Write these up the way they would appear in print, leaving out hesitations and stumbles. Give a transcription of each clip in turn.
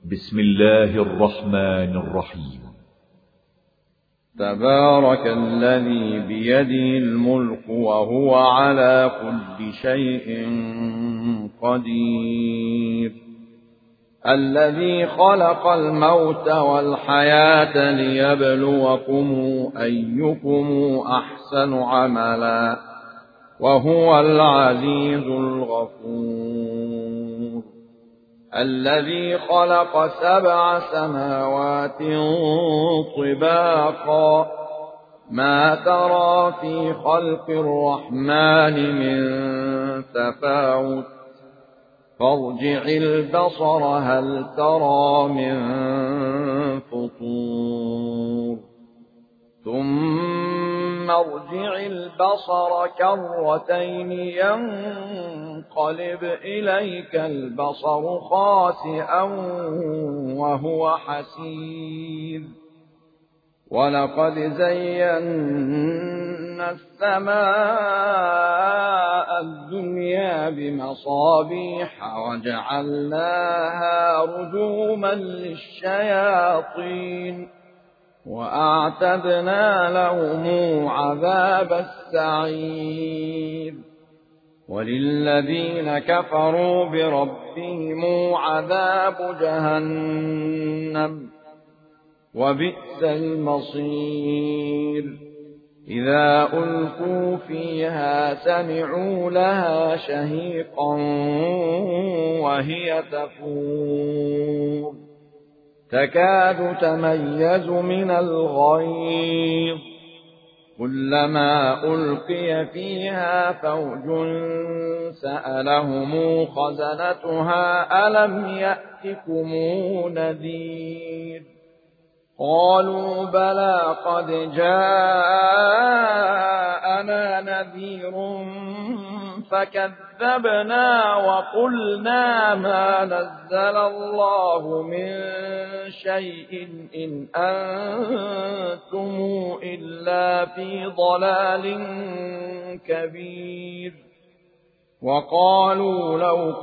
بسم الله الرحمن الرحيم. تبارك الذي بيده الملك وهو على كل شيء قدير. الذي خلق الموت والحياة ليبلوكم أيكم أحسن عملا وهو العزيز الغفور. الذي خلق 7 سماوات طباقا ما ترى في خلق الرحمن من تفاوت فارجع البصر هل ترى من فطور ثم ارجع البصر كرتين ينقلب إليك البصر خاسئا وهو حسير. ولقد زينا السماء الدنيا بمصابيح وجعلناها رجوما للشياطين وأعتدنا لهم عذاب السعير. وللذين كفروا بربهم عذاب جهنم وبئس المصير. إذا ألقوا فيها سمعوا لها شهيقا وهي تفور تكاد تميز من الغيظ كلما ألقي فيها فوج سألهم خزنتها ألم يأتكم نذير قالوا بلى قد جاءنا نذير فكذبنا وقلنا ما نزل الله من شيء إن أنتم إلا في ضلال كبير. وقالوا لو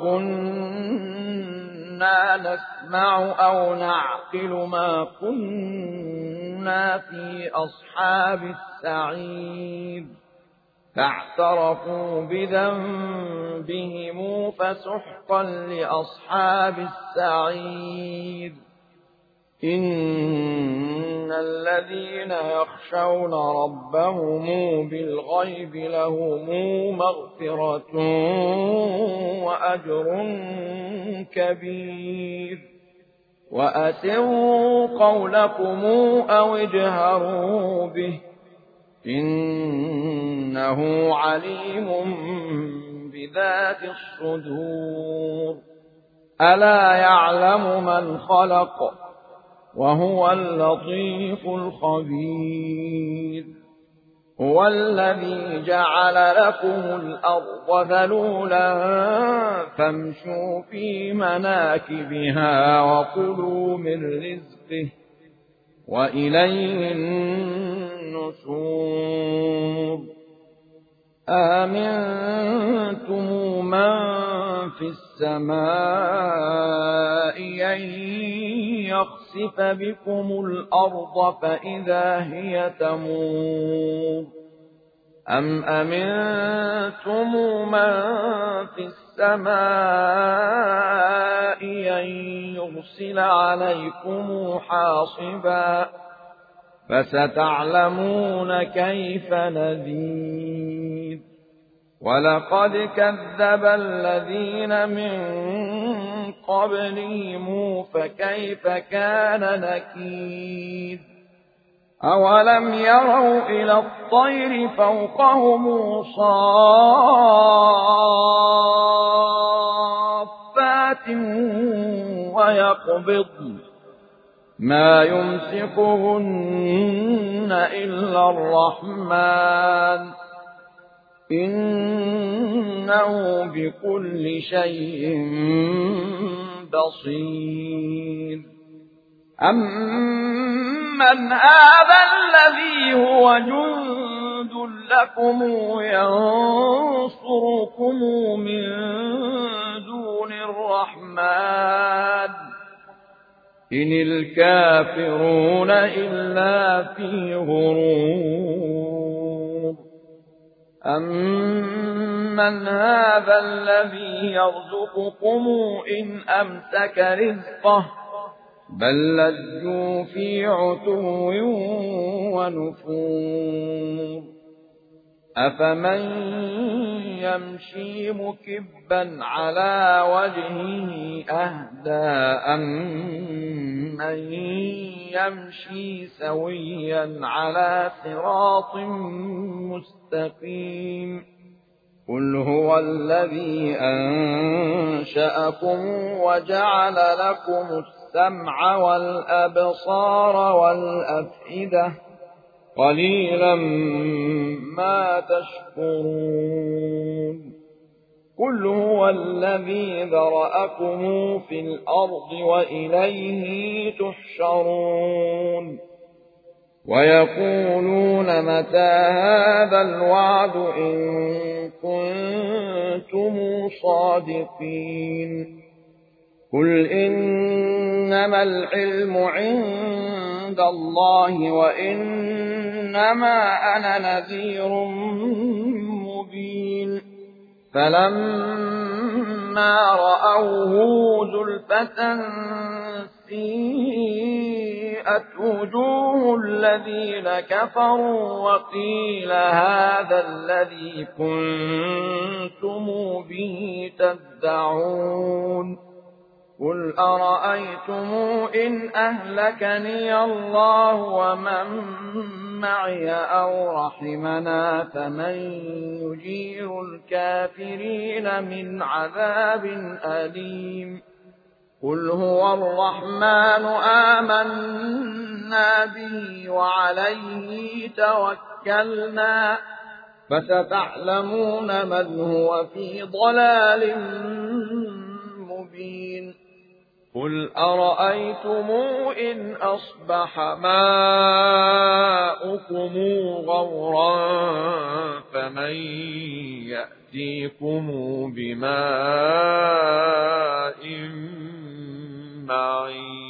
كنا نسمع أو نعقل ما كنا في أصحاب السعير فاعترفوا بذنبهم فسحقا لأصحاب السعير. إن الذين يخشون ربهم بالغيب لهم مغفرة وأجر كبير. وأسروا قولكم أو اجهروا به إنه عليم بذات الصدور. ألا يعلم من خلق وهو اللطيف الخبير. هو الذي جعل لكم الأرض ذلولا فامشوا في مناكبها وكلوا من رزقه وإليه النشور. آمنتم من في السماء أن يخسف بكم الأرض فإذا هي تمور أم أمنتم من في السماء أن يرسل عليكم حاصبا فستعلمون كيف نذير. ولقد كذب الذين من قبلهم فكيف كان نكير. أولم يروا إلى الطير فوقهم صافات ويقبضن ما يمسكهن إلا الرحمن إنه بكل شيء بصير. أمن هذا الذي هو جند لكم ينصركم من دون الرحمن إن الكافرون إلا في غرور أمن هذا الذي يرزقكم إن أمسك رزقه بل لجوا في عتو ونفور أفمن يمشي مكبا على وجهه أهدى أمن يمشي سويا على صراط مستقيم قل هو الذي أنشأكم وجعل لكم السمع والأبصار والأفئدة قليلا ما تشكرون قل هو الذي ذرأكم في الأرض وإليه تحشرون ويقولون متى هذا الوعد إن كنتم صادقين قل إنما العلم عند الله وإنما أنا نذير مبين فلما رأوه زلفة سيئت وجوه الذين كفروا وقيل هذا الذي كنتم به تدعون قل أرأيتم إن أهلكني الله ومن معي أو رحمنا فمن يجير الكافرين من عذاب أليم قل هو الرحمن آمنا به وعليه توكلنا فستعلمون من هو في ضلال مبين قل أرأيتم إن أصبح ماؤكم غورا فمن يأتيكم بماء معين